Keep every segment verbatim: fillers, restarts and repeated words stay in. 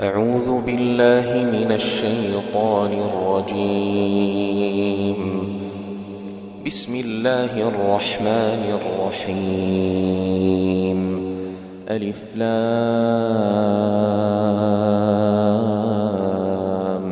أعوذ بالله من الشيطان الرجيم. بسم الله الرحمن الرحيم. ألف لام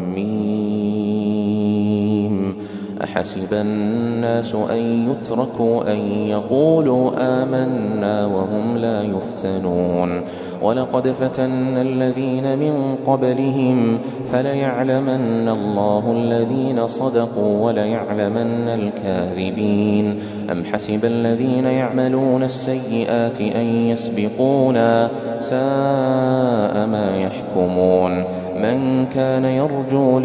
ميم. أحسب الناس أن يتركوا أن يقولوا آمنا وهم لا يفتنون. ولقد فتنا الذين من قبلهم فليعلمن الله الذين صدقوا وليعلمن الكاذبين. أم حسب الذين يعملون السيئات أن يسبقونا ساء ما يحكمون. من كان يرجو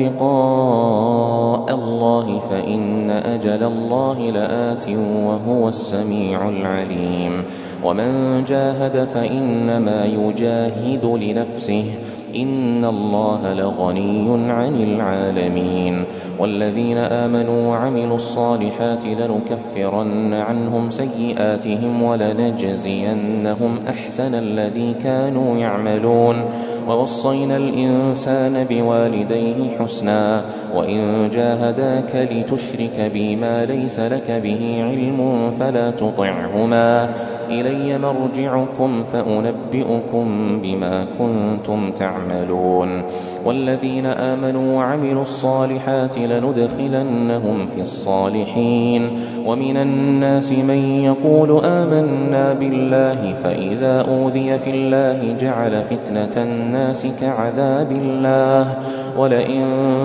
لقاء الله فإن أجل الله لآت وهو السميع العليم. ومن جاهد فإنما يجاهد لنفسه إن الله لغني عن العالمين. والذين آمنوا وعملوا الصالحات لنكفرن عنهم سيئاتهم ولنجزينهم أحسن الذي كانوا يعملون. ووصينا الإنسان بوالديه حسنا وإن جاهداك لتشرك بي ما ليس لك به علم فلا تطعهما إلي مرجعكم فأنبئكم بما كنتم تعملون. والذين آمنوا وعملوا الصالحات لندخلنهم في الصالحين. ومن الناس من يقول آمنا بالله فإذا أوذي في الله جعل فتنة الناس كعذاب الله. ولئن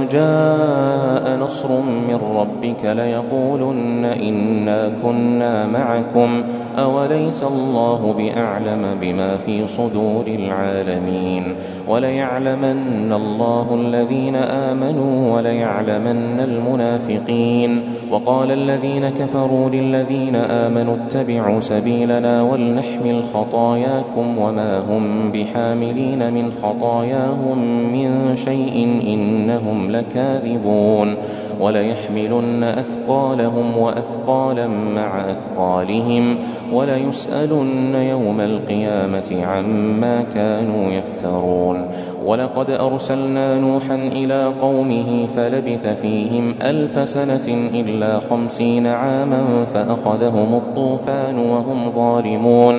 جاء نصر من ربك ليقولن إنا كنا معكم أوليس الله بأعلم بما في صدور العالمين. وليعلمن الله الذين آمنوا وليعلمن المنافقين. وقال الذين كفروا للذين آمنوا اتبعوا سبيلنا ولنحمل خطاياكم وما هم بحاملين من خطاياهم من شيء إنهم لكاذبون. وليحملن أثقالهم وأثقالا مع أثقالهم وليسألن يوم القيامة عما كانوا يفترون. ولقد أرسلنا نوحا إلى قومه فلبث فيهم ألف سنة إلا خمسين عاما فأخذهم الطوفان وهم ظالمون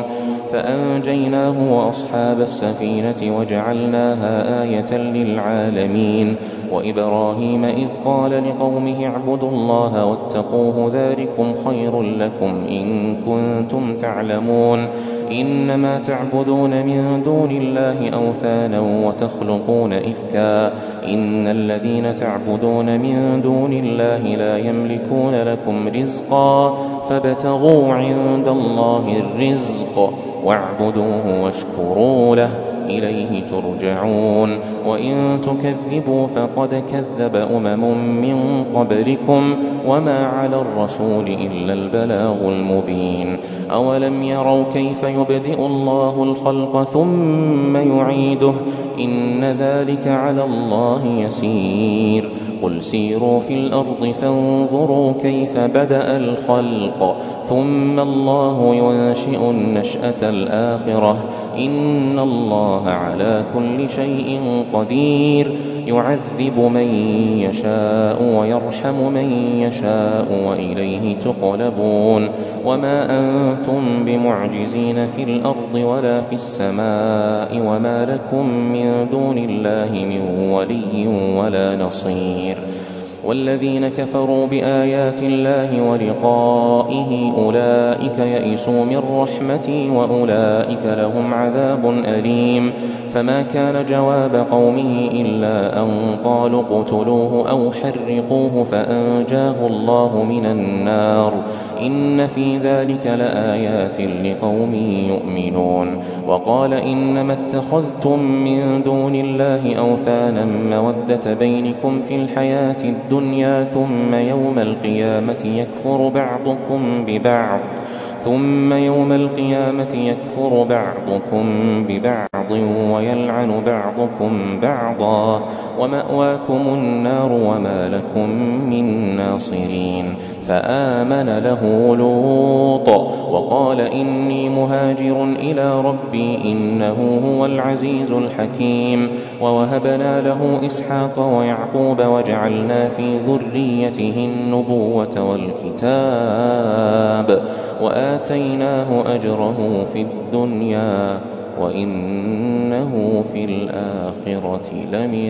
فأنجيناه وأصحاب السفينة وجعلناها آية للعالمين. وإبراهيم إذ قال لقومه اعبدوا الله واتقوه ذلكم خير لكم إن كنتم تعلمون. إنما تعبدون من دون الله أوثانا وتخلقون إفكا إن الذين تعبدون من دون الله لا يملكون لكم رزقا فابتغوا عند الله الرزق واعبدوه واشكروا له إليه ترجعون. وإن تكذبوا فقد كذب أمم من قبلكم وما على الرسول إلا البلاغ المبين. أولم يروا كيف يبدئ الله الخلق ثم يعيده إن ذلك على الله يسير. قل سيروا في الأرض فانظروا كيف بدأ الخلق ثم الله ينشئ النشأة الآخرة إن الله على كل شيء قدير. يعذب من يشاء ويرحم من يشاء وإليه تقلبون. وما أنتم بمعجزين في الأرض ولا في السماء وما لكم من دون الله من ولي ولا نصير. والذين كفروا بآيات الله ولقائه أولئك يئسوا من رحمتي وأولئك لهم عذاب أليم. فما كان جواب قومه إلا أن قالوا اقتلوه أو حرقوه فأنجاه الله من النار إن في ذلك لآيات لقوم يؤمنون. وقال إنما اتخذتم من دون الله أوثانا مودة بينكم في الحياة الدنيا ثم يوم القيامة يكفر بعضكم ببعض ثم يوم القيامة يكفر بعضكم ببعض بعض ويلعن بعضكم بعضا ومأواكم النار وما لكم من ناصرين. فآمن له لوط وقال إني مهاجر إلى ربي إنه هو العزيز الحكيم. ووهبنا له إسحاق ويعقوب وجعلنا في ذريته النبوة والكتاب وآتيناه أجره في الدنيا وإنه في الآخرة لمن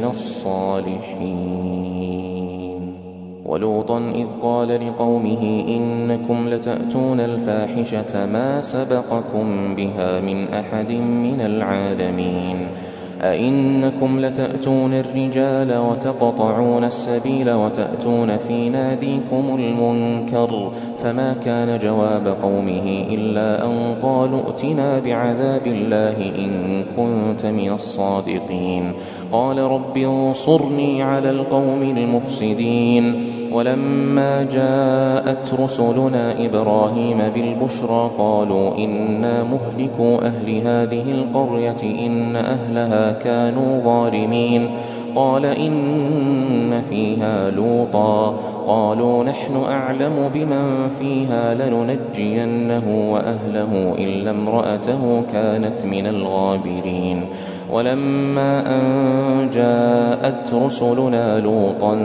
الصالحين. ولوطا إذ قال لقومه إنكم لتأتون الفاحشة ما سبقكم بها من أحد من العالمين أئنكم لتأتون الرجال وتقطعون السبيل وتأتون في ناديكم المنكر. فما كان جواب قومه إلا أن قالوا ائتنا بعذاب الله إن كنت من الصادقين. قال رب انصرني على القوم المفسدين. ولما جاءت رسلنا إبراهيم بالبشرى قالوا إنا مهلكو أهل هذه القرية إن أهلها كانوا ظالمين. قال إن فيها لوطا قالوا نحن أعلم بمن فيها لننجينه وأهله إلا امرأته كانت من الغابرين. ولما أن جاءت رسلنا لوطا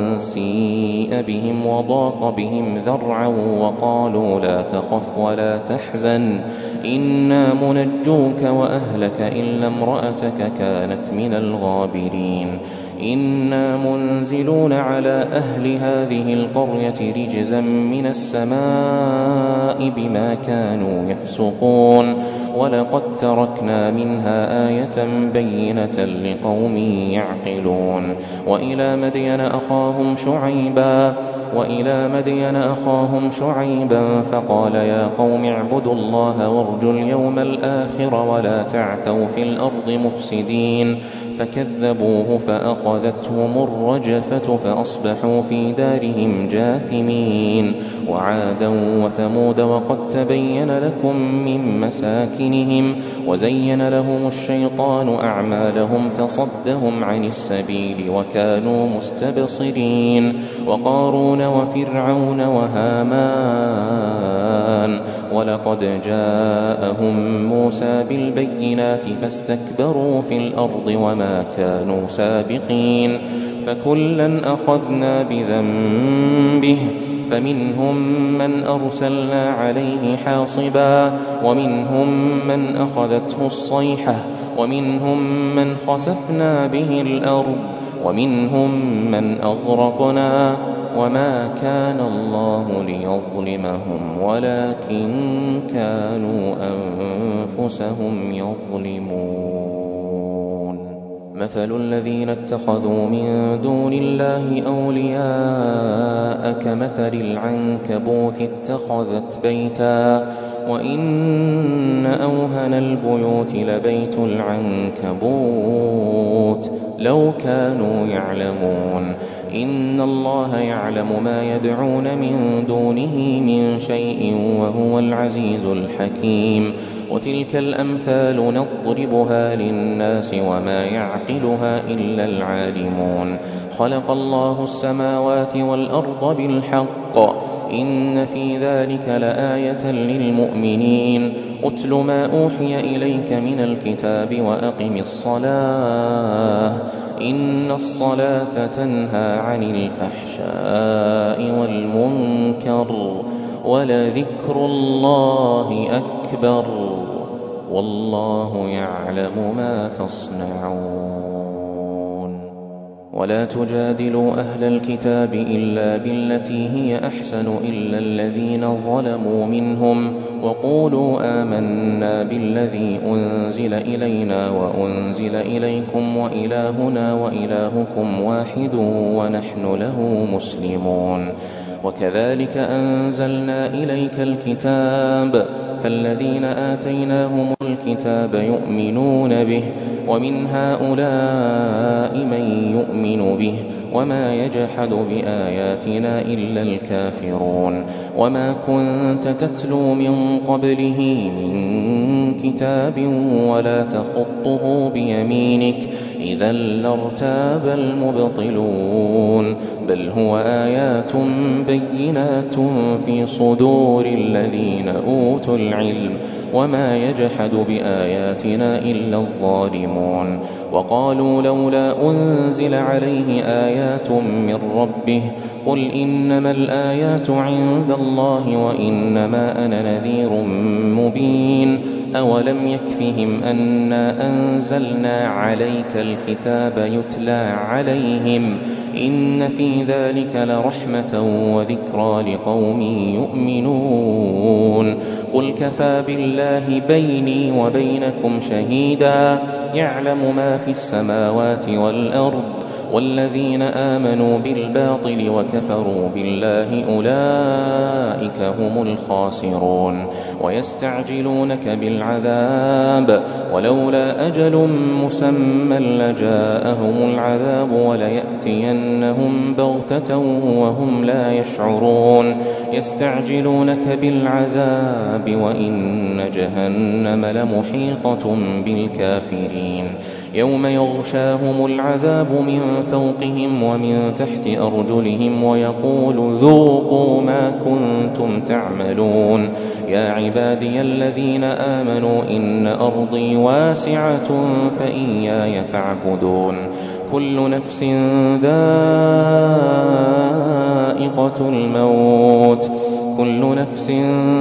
سيء بهم وضاق بهم ذرعا وقالوا لا تخف ولا تحزن إنا منجوك وأهلك إلا امرأتك كانت من الغابرين. إنا منزلون على أهل هذه القرية رجزا من السماء بما كانوا يفسقون. ولقد تركنا منها آية بينة لقوم يعقلون. وإلى مدين أخاهم شعيبا وإلى مدين أخاهم شعيبا فقال يا قوم اعبدوا الله وارجوا اليوم الآخر ولا تعثوا في الأرض مفسدين. فكذبوه فأخذتهم الرجفة فأصبحوا في دارهم جاثمين. وعادا وثمود وقد تبين لكم من مساكنهم وزين لهم الشيطان أعمالهم فصدهم عن السبيل وكانوا مستبصرين. وقارون وفرعون وهامان ولقد جاءهم موسى بالبينات فاستكبروا في الأرض وما كانوا سابقين. فكلا أخذنا بذنبه فمنهم من أرسلنا عليه حاصبا ومنهم من أخذته الصيحة ومنهم من خسفنا به الأرض ومنهم من أغرقنا وما كان الله ليظلمهم ولكن كانوا أنفسهم يظلمون. مثل الذين اتخذوا من دون الله أولياء كمثل العنكبوت اتخذت بيتا وإن أوهن البيوت لبيت العنكبوت لو كانوا يعلمون. إن الله يعلم ما يدعون من دونه من شيء وهو العزيز الحكيم. وتلك الأمثال نضربها للناس وما يعقلها إلا العالمون. خلق الله السماوات والأرض بالحق إن في ذلك لآية للمؤمنين. أتل ما أوحي إليك من الكتاب وأقم الصلاة إن الصلاة تنهى عن الفحشاء والمنكر ولذكر الله أكبر والله يعلم ما تصنعون. ولا تجادلوا أهل الكتاب إلا بالتي هي أحسن إلا الذين ظلموا منهم وقولوا آمنا بالذي أنزل إلينا وأنزل إليكم وإلهنا وإلهكم واحد ونحن له مسلمون. وكذلك أنزلنا إليك الكتاب فالذين آتيناهم الكتاب يؤمنون به ومن هؤلاء من يؤمن به وما يجحد بآياتنا إلا الكافرون وما كنت تتلو من قبله من كتاب ولا تخطه بيمينك إذا لارتاب المبطلون بل هو آيات بينات في صدور الذين أوتوا العلم وما يجحد بآياتنا إلا الظالمون وقالوا لولا أنزل عليه آيات من ربه قل إنما الآيات عند الله وإنما أنا نذير مبين أولم يكفهم أنا أنزلنا عليك الكتاب يتلى عليهم إن في ذلك لرحمة وذكرى لقوم يؤمنون قل كفى بالله بيني وبينكم شهيدا يعلم ما في السماوات والأرض والذين آمنوا بالباطل وكفروا بالله أولئك هم الخاسرون ويستعجلونك بالعذاب ولولا أجل مسمى لجاءهم العذاب وليأتينهم بغتة وهم لا يشعرون يستعجلونك بالعذاب وإن جهنم لمحيطة بالكافرين يوم يغشاهم العذاب من فوقهم ومن تحت أرجلهم ويقول ذوقوا ما كنتم تعملون يا عبادي الذين آمنوا إن أرضي واسعة فإياي فاعبدون كل نفس ذائقة الموت كل نفس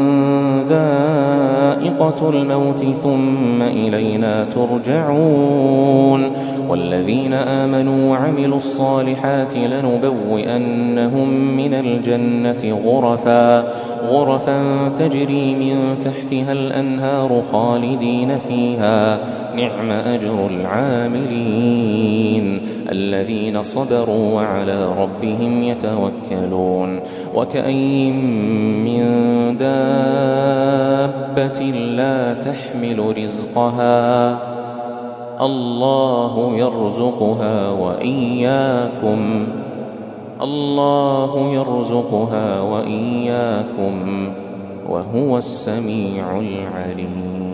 ذائقة الموت ثم إلينا ترجعون والذين آمنوا وعملوا الصالحات لنبوئنهم من الجنة غرفا غرفا تجري من تحتها الأنهار خالدين فيها نعم أجر العاملين الذين صبروا وعلى ربهم يتوكلون وكأين من دابة لا تحمل رزقها الله يرزقها وإياكم الله يرزقها وإياكم وهو السميع العليم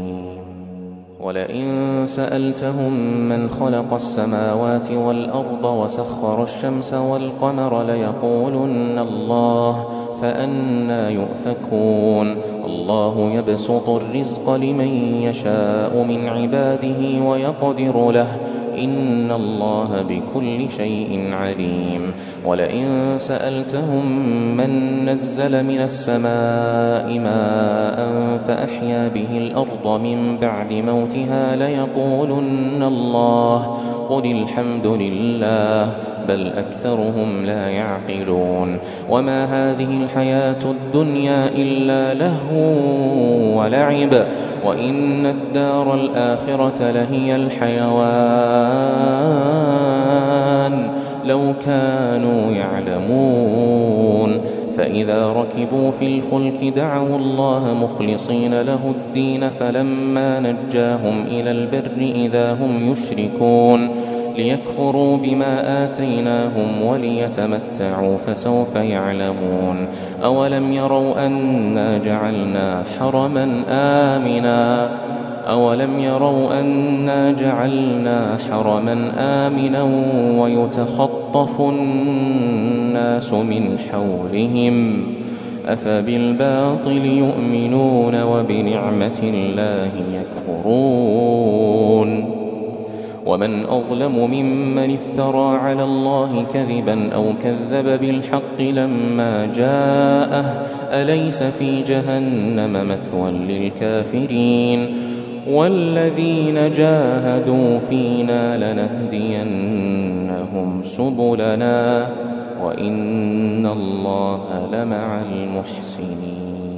ولئن سألتهم من خلق السماوات والأرض وسخر الشمس والقمر ليقولن الله فأنى يؤفكون الله يبسط الرزق لمن يشاء من عباده ويقدر له إن الله بكل شيء عليم ولئن سألتهم من نزل من السماء ماء فأحيا به الأرض من بعد موتها ليقولن الله قل الحمد لله بل أكثرهم لا يعقلون وما هذه الحياة الدنيا إلا لهو ولعب وإن الدار الآخرة لهي الحيوان لو كانوا يعلمون فإذا ركبوا في الفلك دعوا الله مخلصين له الدين فلما نجاهم إلى البر إذا هم يشركون ليكفروا بما آتيناهم وليتمتعوا فسوف يعلمون أولم يروا أنا جعلنا حرما آمنا أولم يروا أنا جعلنا حرما آمنا ويتخطف الناس من حولهم أفبالباطل يؤمنون وبنعمة الله يكفرون ومن أظلم ممن افترى على الله كذبا أو كذب بالحق لما جاءه أليس في جهنم مثوى للكافرين والذين جاهدوا فينا لنهدينهم سبلنا وإن الله لمع المحسنين.